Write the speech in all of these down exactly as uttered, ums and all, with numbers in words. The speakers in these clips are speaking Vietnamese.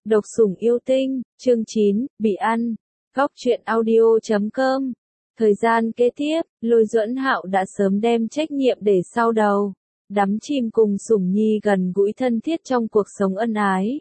Độc sủng yêu tinh, chương chín, bị ăn. Góc truyện audio chấm com. Thời gian kế tiếp, Lôi Duẫn Hạo đã sớm đem trách nhiệm để sau đầu, đắm chìm cùng Sủng Nhi gần gũi thân thiết trong cuộc sống ân ái.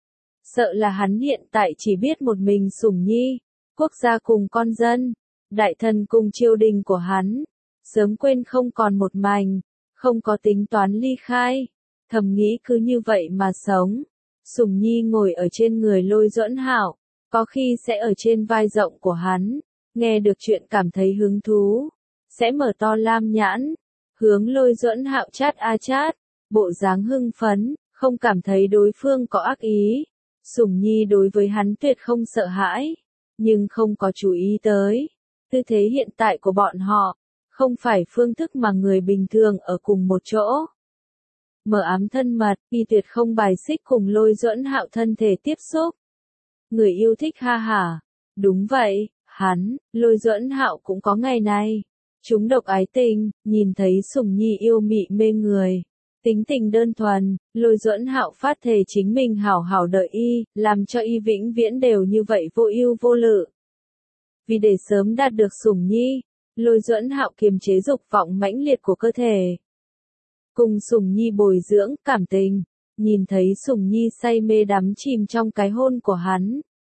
Sợ là hắn hiện tại chỉ biết một mình Sủng Nhi, quốc gia cùng con dân, đại thần cùng triều đình của hắn, sớm quên không còn một mảnh, không có tính toán ly khai, thầm nghĩ cứ như vậy mà sống. Sủng Nhi ngồi ở trên người Lôi Duẫn Hạo, có khi sẽ ở trên vai rộng của hắn, nghe được chuyện cảm thấy hứng thú, sẽ mở to lam nhãn, hướng Lôi Duẫn Hạo chát a chát, bộ dáng hưng phấn, không cảm thấy đối phương có ác ý. Sủng Nhi đối với hắn tuyệt không sợ hãi, nhưng không có chú ý tới tư thế hiện tại của bọn họ, không phải phương thức mà người bình thường ở cùng một chỗ. Mở ám thân mật, y tuyệt không bài xích cùng Lôi Duẫn Hạo thân thể tiếp xúc. Người yêu thích ha hả. Đúng vậy, hắn, Lôi Duẫn Hạo cũng có ngày này. Chúng độc ái tình, nhìn thấy Sủng Nhi yêu mị mê người. Tính tình đơn thuần, Lôi Duẫn Hạo phát thề chính mình hảo hảo đợi y, làm cho y vĩnh viễn đều như vậy vô ưu vô lự. Vì để sớm đạt được Sủng Nhi, Lôi Duẫn Hạo kiềm chế dục vọng mãnh liệt của cơ thể. Cùng Sủng Nhi bồi dưỡng cảm tình, nhìn thấy Sủng Nhi say mê đắm chìm trong cái hôn của hắn.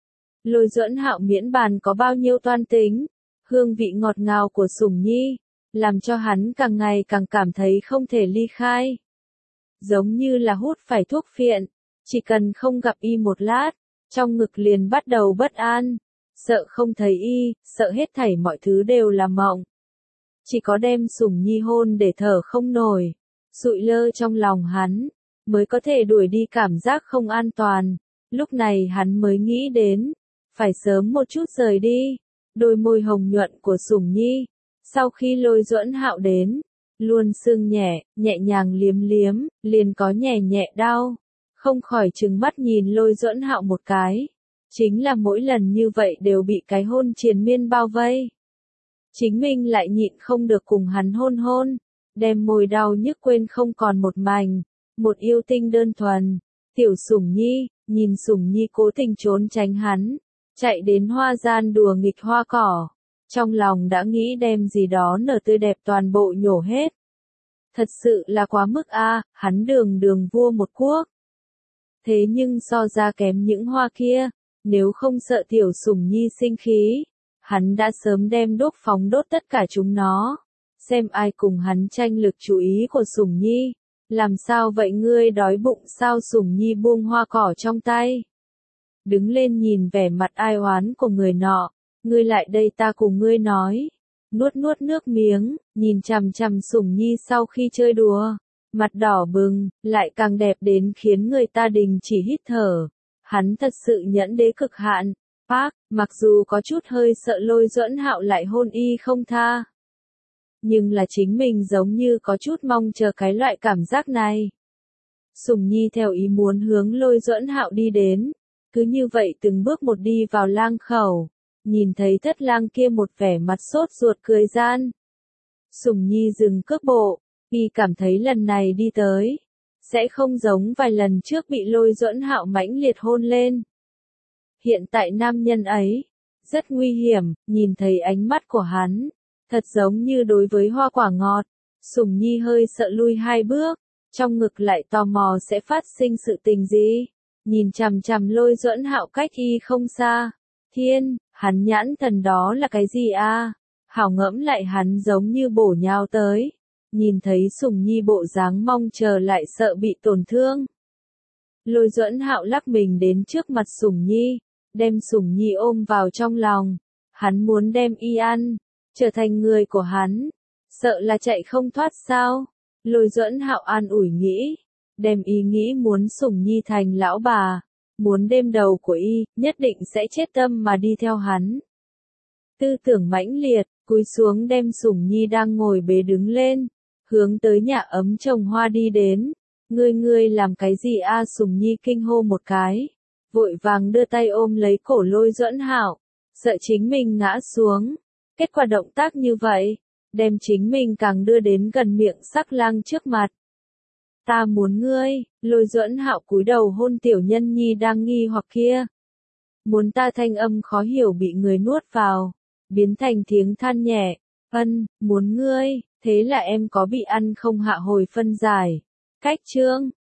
Lôi Duẫn Hạo miễn bàn có bao nhiêu toan tính, hương vị ngọt ngào của Sủng Nhi, làm cho hắn càng ngày càng cảm thấy không thể ly khai. Giống như là hút phải thuốc phiện, chỉ cần không gặp y một lát, trong ngực liền bắt đầu bất an, sợ không thấy y, sợ hết thảy mọi thứ đều là mộng. Chỉ có đem Sủng Nhi hôn để thở không nổi, sụi lơ trong lòng hắn, mới có thể đuổi đi cảm giác không an toàn. Lúc này hắn mới nghĩ đến, phải sớm một chút rời đi. Đôi môi hồng nhuận của Sủng Nhi, sau khi Lôi Duẫn Hạo đến, luôn sưng nhẹ, nhẹ nhàng liếm liếm, liền có nhẹ nhẹ đau, không khỏi trừng mắt nhìn Lôi Duẫn Hạo một cái. Chính là mỗi lần như vậy đều bị cái hôn triền miên bao vây. Chính mình lại nhịn không được cùng hắn hôn hôn, đem môi đau nhức quên không còn một mảnh. Một yêu tinh đơn thuần, tiểu Sủng Nhi, nhìn Sủng Nhi cố tình trốn tránh hắn, chạy đến hoa gian đùa nghịch hoa cỏ, trong lòng đã nghĩ đem gì đó nở tươi đẹp toàn bộ nhổ hết. Thật sự là quá mức a, à, hắn đường đường vua một quốc. Thế nhưng so ra kém những hoa kia, nếu không sợ tiểu Sủng Nhi sinh khí, hắn đã sớm đem đốt phóng đốt tất cả chúng nó. Xem ai cùng hắn tranh lực chú ý của Sủng Nhi. Làm sao vậy ngươi đói bụng sao? Sủng Nhi buông hoa cỏ trong tay, đứng lên nhìn vẻ mặt ai oán của người nọ. Ngươi lại đây ta cùng ngươi nói. Nuốt nuốt nước miếng, nhìn chằm chằm Sủng Nhi sau khi chơi đùa, mặt đỏ bừng, lại càng đẹp đến khiến người ta đình chỉ hít thở. Hắn thật sự nhẫn đế cực hạn. Park, mặc dù có chút hơi sợ Lôi Duẫn Hạo lại hôn y không tha, nhưng là chính mình giống như có chút mong chờ cái loại cảm giác này. Sủng Nhi theo ý muốn hướng Lôi Duẫn Hạo đi đến, cứ như vậy từng bước một đi vào lang khẩu, nhìn thấy thất lang kia một vẻ mặt sốt ruột cười gian. Sủng Nhi dừng cước bộ, y cảm thấy lần này đi tới, sẽ không giống vài lần trước bị Lôi Duẫn Hạo mãnh liệt hôn lên. Hiện tại nam nhân ấy, rất nguy hiểm, nhìn thấy ánh mắt của hắn, thật giống như đối với hoa quả ngọt. Sủng Nhi hơi sợ lui hai bước, trong ngực lại tò mò sẽ phát sinh sự tình gì. Nhìn chằm chằm Lôi Duẫn Hạo cách y không xa. Thiên, hắn nhãn thần đó là cái gì a? À? Hảo ngẫm lại hắn giống như bổ nhào tới. Nhìn thấy Sủng Nhi bộ dáng mong chờ lại sợ bị tổn thương. Lôi Duẫn Hạo lắc mình đến trước mặt Sủng Nhi, đem Sủng Nhi ôm vào trong lòng. Hắn muốn đem y ăn, trở thành người của hắn, sợ là chạy không thoát sao? Lôi Duẫn Hạo an ủi nghĩ, đem ý nghĩ muốn Sủng Nhi thành lão bà, muốn đêm đầu của y, nhất định sẽ chết tâm mà đi theo hắn. Tư tưởng mãnh liệt, cúi xuống đem Sủng Nhi đang ngồi bế đứng lên, hướng tới nhà ấm trồng hoa đi đến. Ngươi ngươi làm cái gì a? À? Sủng Nhi kinh hô một cái, vội vàng đưa tay ôm lấy cổ Lôi Duẫn Hạo, sợ chính mình ngã xuống. Kết quả động tác như vậy, đem chính mình càng đưa đến gần miệng sắc lang trước mặt. Ta muốn ngươi, Lôi Duẫn Hạo cúi đầu hôn Tiểu Nhân Nhi đang nghi hoặc kia. Muốn ta thanh âm khó hiểu bị người nuốt vào, biến thành tiếng than nhẹ, ân, muốn ngươi, thế là em có bị ăn không hạ hồi phân giải. Cách chương